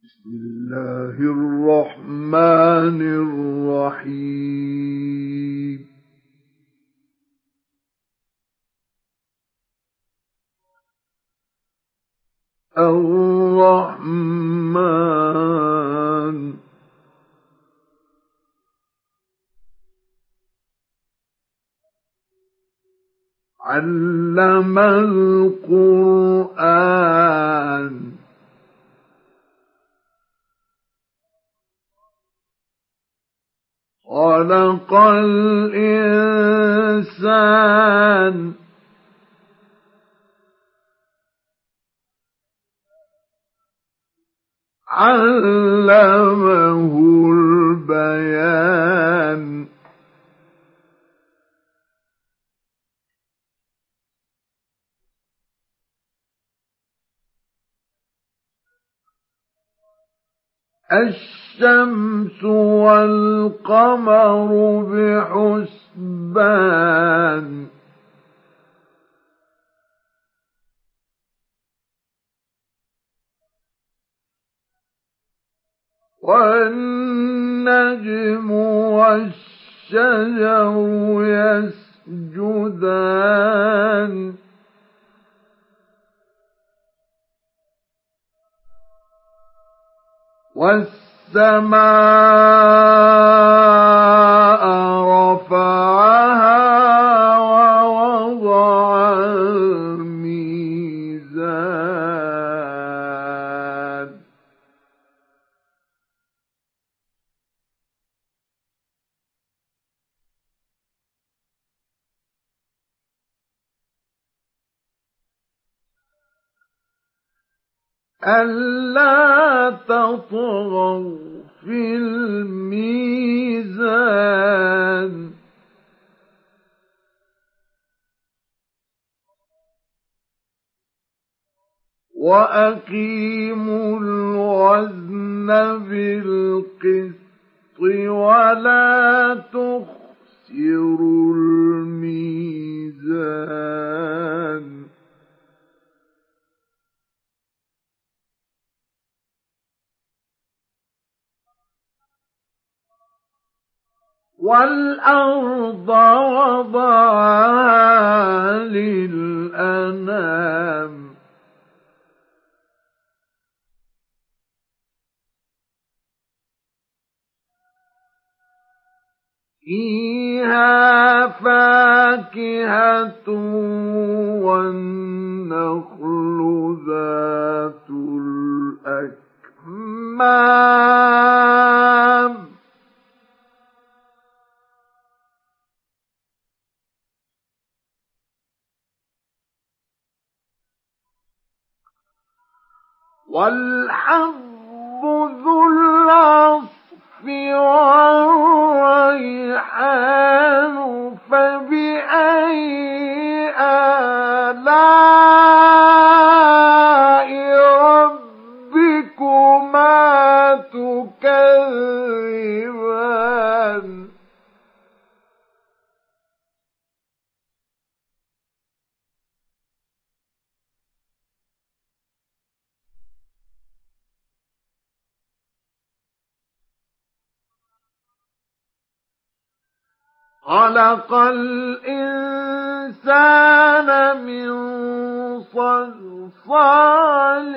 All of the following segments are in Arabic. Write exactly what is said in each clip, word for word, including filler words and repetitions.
بسم الله الرحمن الرحيم الرحمن علم القرآن خلق الإنسان علمه البيان الشمس والقمر بحسبان والنجم والشجر يسجدان والسماء رفعها ووضع الميزان ألا تطغوا في الميزان وأقيموا الوزن بالقسط ولا تخسروا الميزان والأرض وضعها للأنام فيها فاكهة والنخل ذات الأكمام والحب ذو العصف والريحان فبأي آلاء ربكما تكذبان خلق الإنسان من صلصال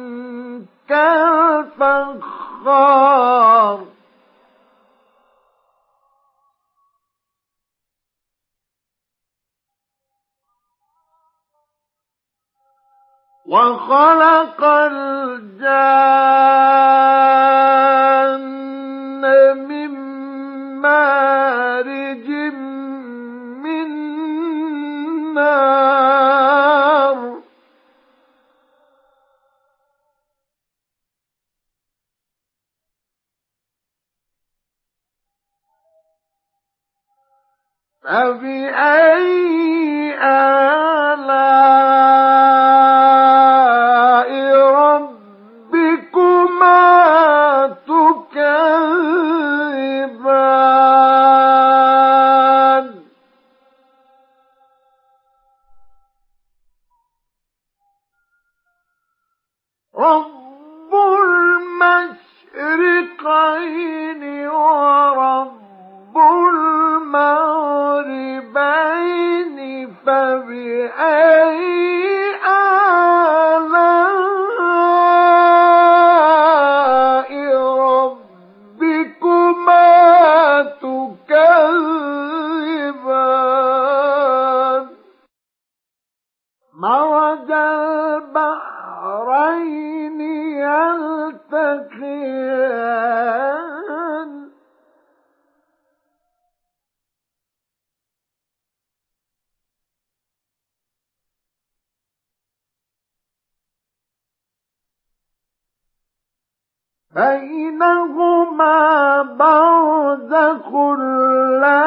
كالفخار وخلق الجان من مارج من نار فبأي آلاء ربكما تكذبان رب المشرقين ورب المغربين فبأي آلاء ربكما تكذبان مرج البحرين يلتقيان بينهما برزخ لا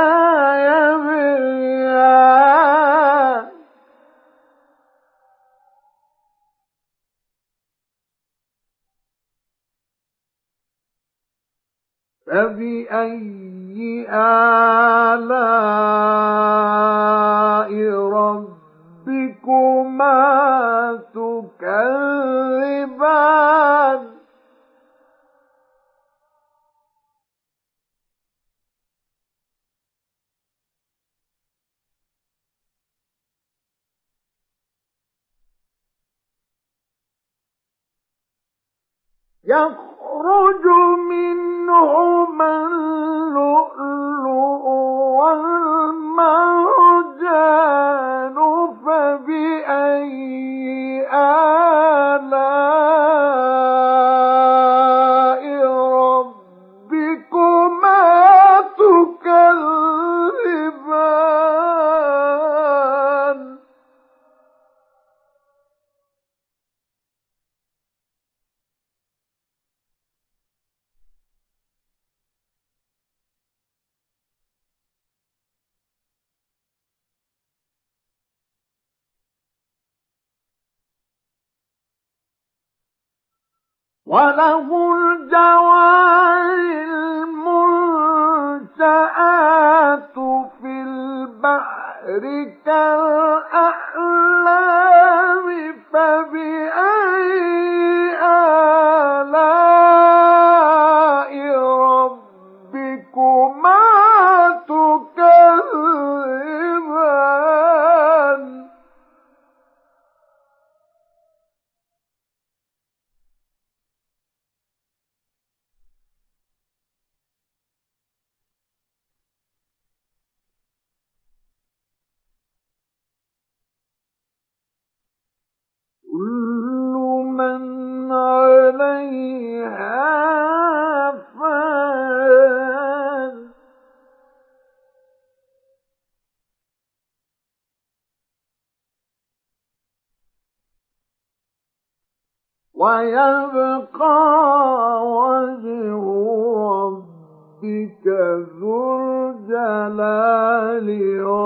يبغيان فبأي آلاء ربكما تكذبان يخرج منهما اللؤلؤ والمرجان فبأي آلاء ربكما تكذبان وله الجوار المنشآت في البحر كالأعلام فبأي آلاء ربكما تكذبان كل من عليها فان ويبقى وجه ربك ذو الجلال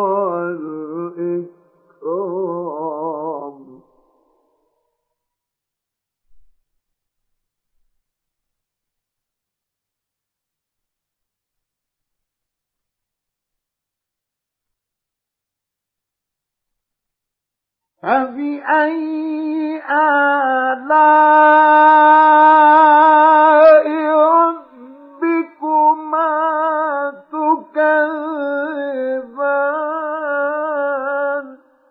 والإكرام فبأي آلاء ربكما تكذبان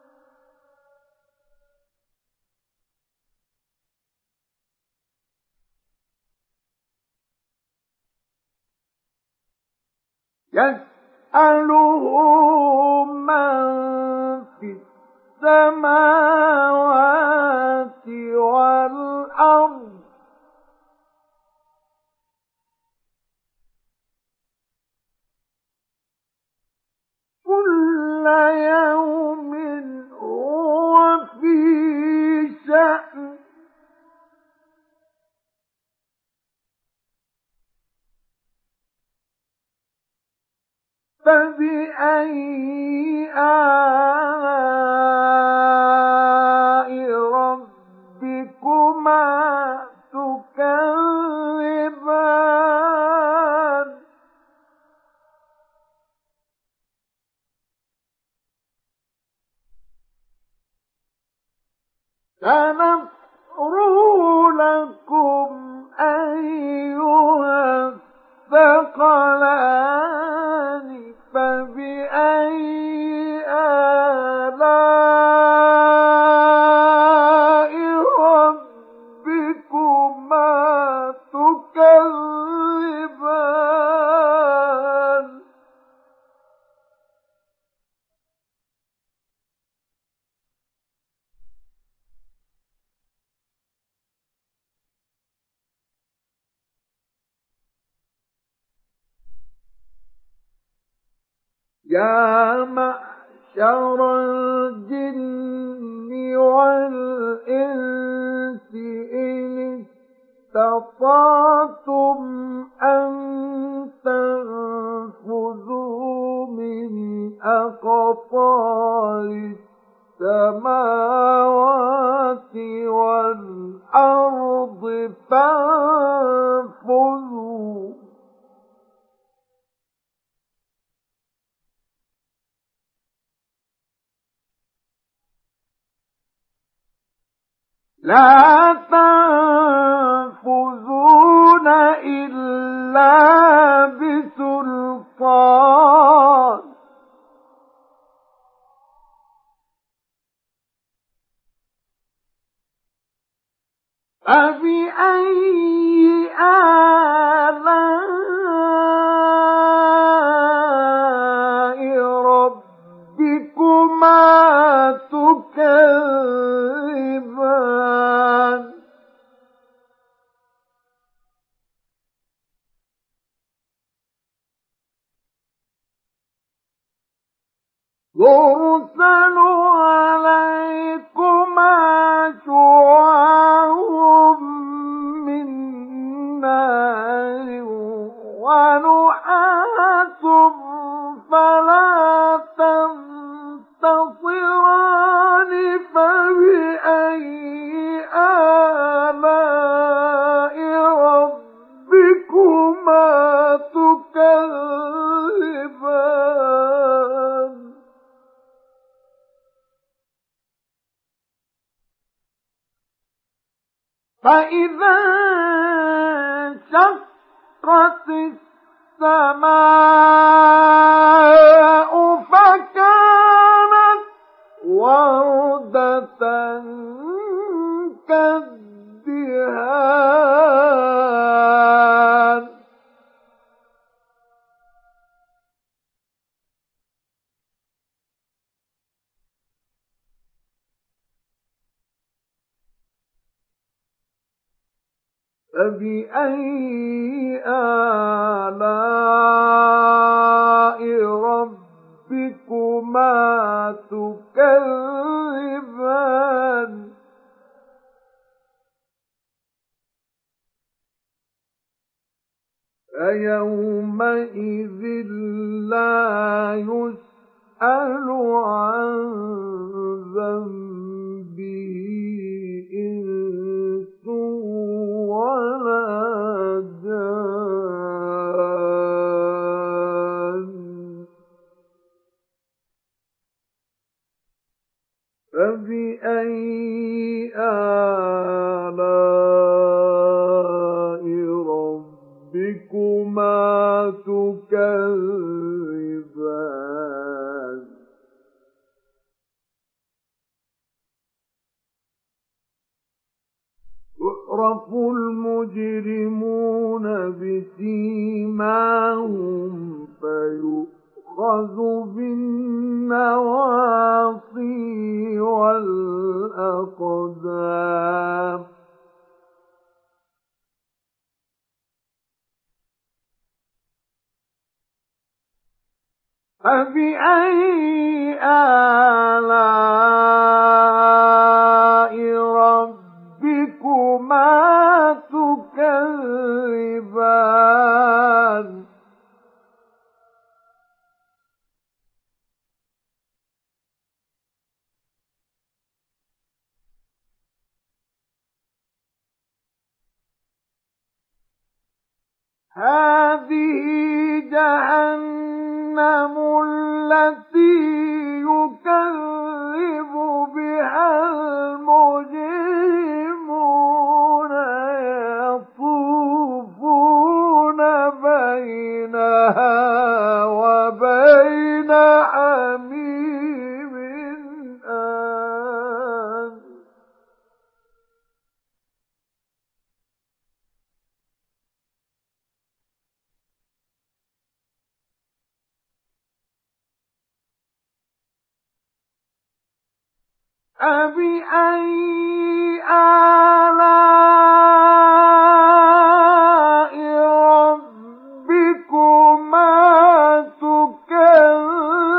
يسأله من في السماوات والأرض كل يوم هو في شأن فبأي آلاء ربكما تكذبان سنفرغ لكم أيها يا معشر الجن والإنس إن استطعتم أن تنفذوا من أقطار السماوات والأرض فانفذوا لا تنفذون إلا بسلطان فبأي آلاء ربكما تكذبان يرسل عليكما شواظ من نار ونحاس فلا تنتصران فبأي آلاء ربكما تكذبان فإذا انشقت السماء فكانت وردة كالدهان فبأي آلاء ربكما تكذبان فيومئذ لا يسأل عن ذنبه إنس ولا جان فبأي آلاء ربكما تكذبان يعرف المجرمون بسيماهم فيؤخذ بالنواصي والأقدام فبأي آلاء ربكما تكذبان هذه جهنم التي يكذب بها المجرمون يطوفون بينها وبين حميم آن فبأي آلاء ربكما تكذبان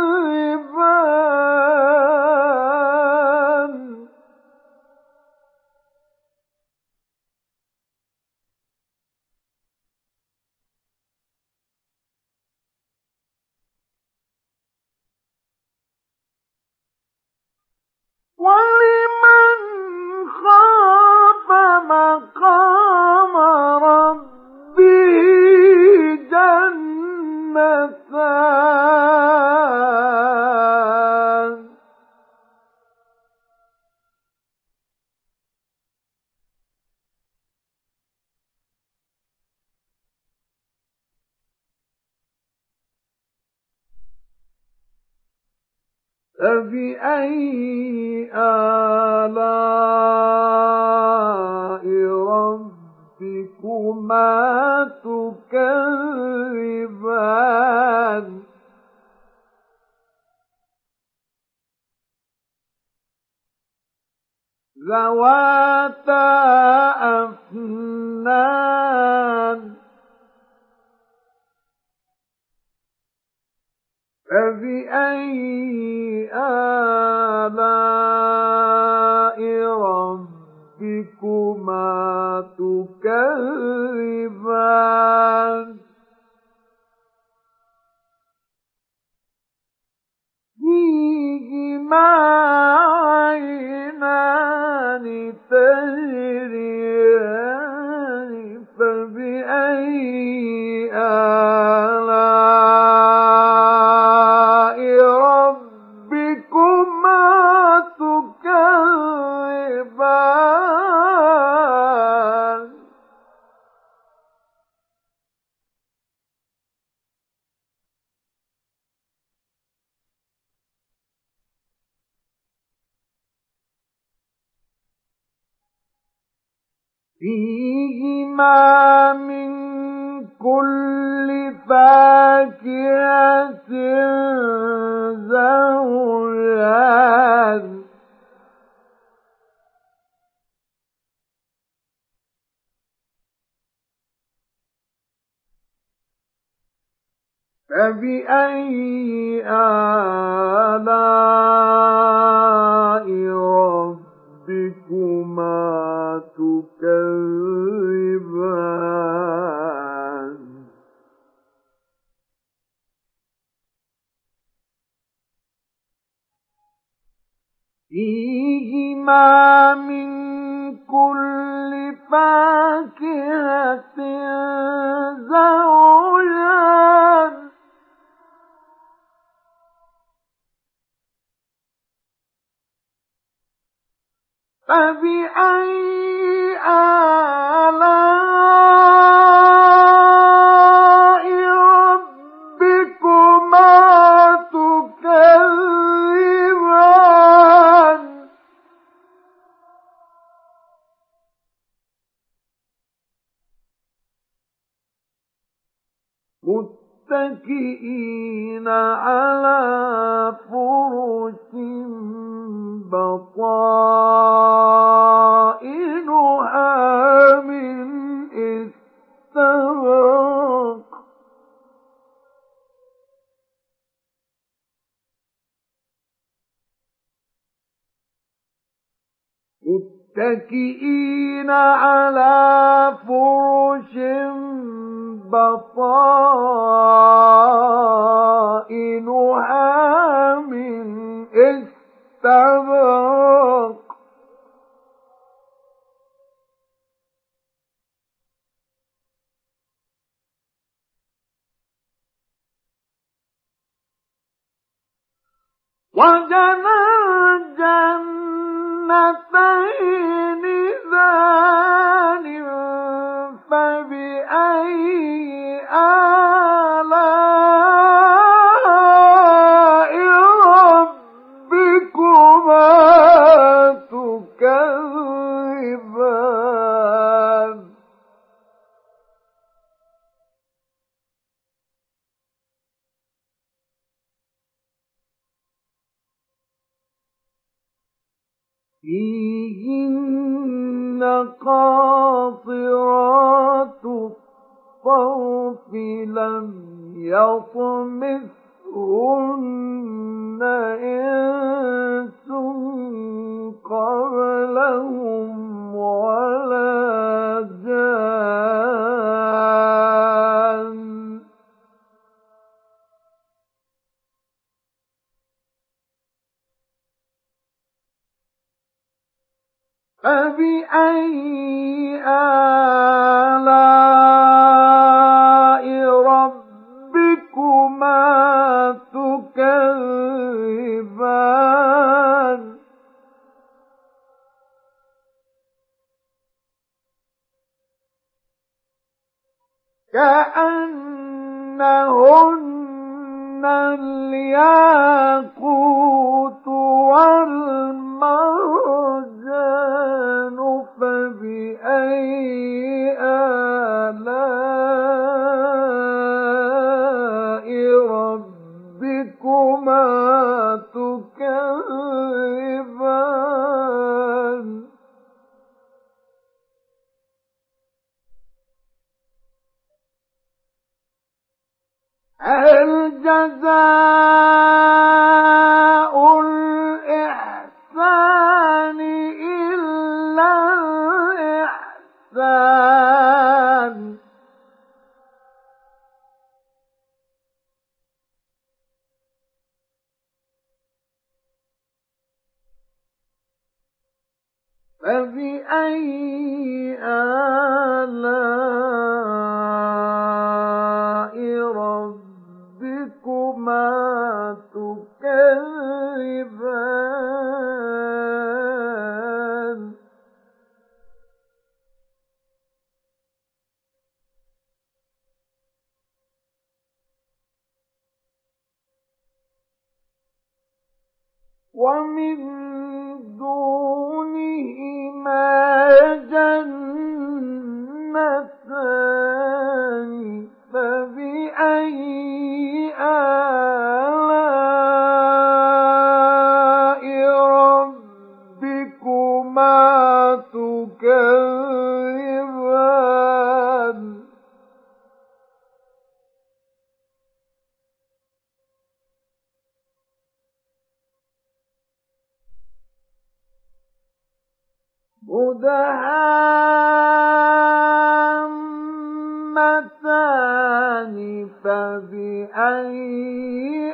مقام ربه جنتان فبأي آلاء ربكما تكذبان ذواتا أفنان فبأي آلاء ربكما تكذبان فيهما عينان تجريان فبأي آلاء ربكما تكذبان فيهما من كل فاكهة زوجان فبأي آلاء ربكما تكذبان فيهما من كل فاكهة زوجان فبأي آلاء ربكما تكذبان متكئين على فرش بطائنها من استبرق متكئين على فرش بطائنها من استبرق وجنى الجنتين دان فبأي آلاء ربكما تكذبان فيهن قاصرات الطرف لم يطمثهن إنس قبلهم ولا جان فبأي كأنهن الياقوت والمرجان فبأي آلاء ربكما تكذبان هل جزاء الإحسان إلا الإحسان فبأي آلاء ربكما تكذبان ومن دونهما جنتان فبأي آلاء ربكما تكذبان مدهامتان فبأي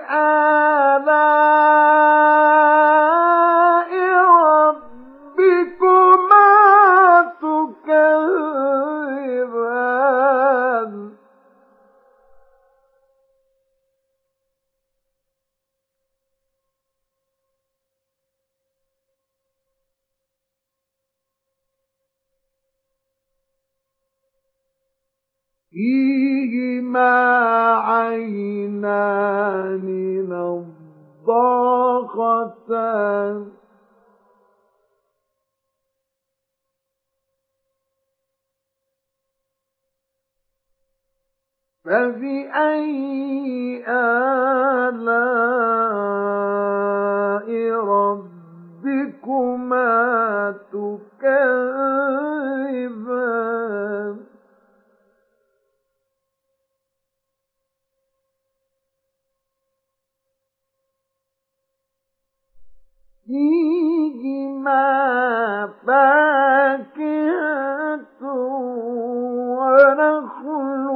آلاء ربكما تكذبان فيهما عينان نضاختان فبأي آلاء ربكما تكذبان فيهما فاكهة ونخل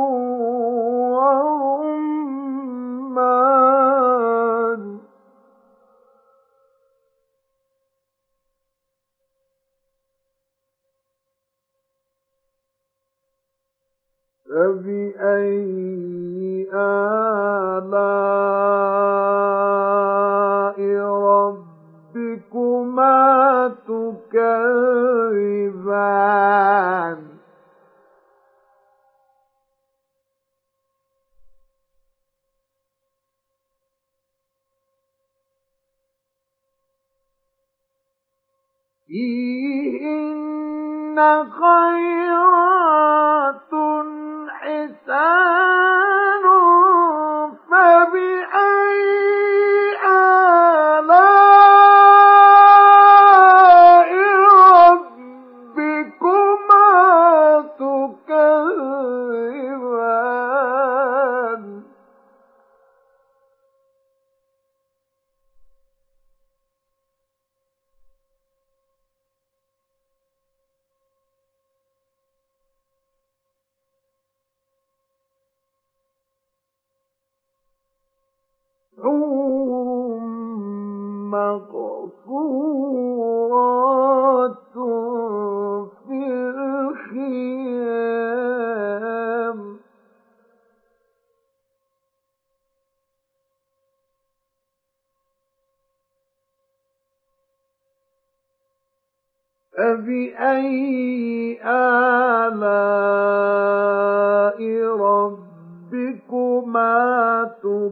ورمان فبأي آلاء ربكما تكذبان فيهن خيرات حسان فبأي آلاء ربكما تكذبان حور مقصورات في الخيام فبأي آلاء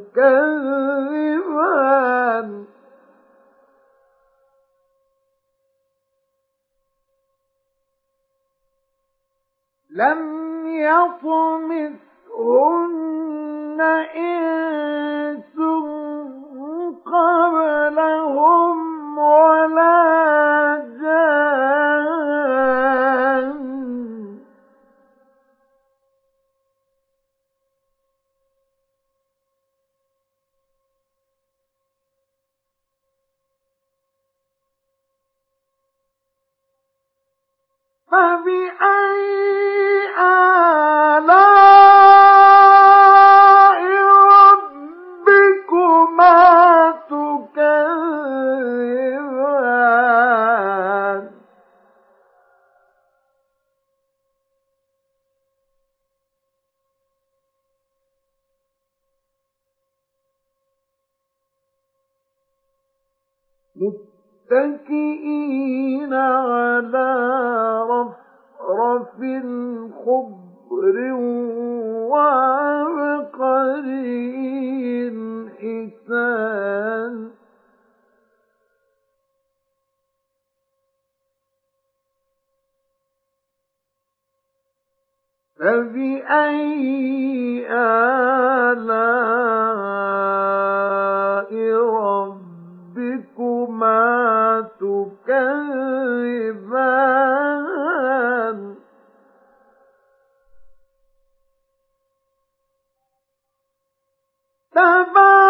تكذبان لم يطمثهن إنس قبلهم ولا جان فبأي آلاء ربكما تكذبان متكئين على رفرف خضر وعبقري حسان فبأي آلاء ربكما تكذبان تبارك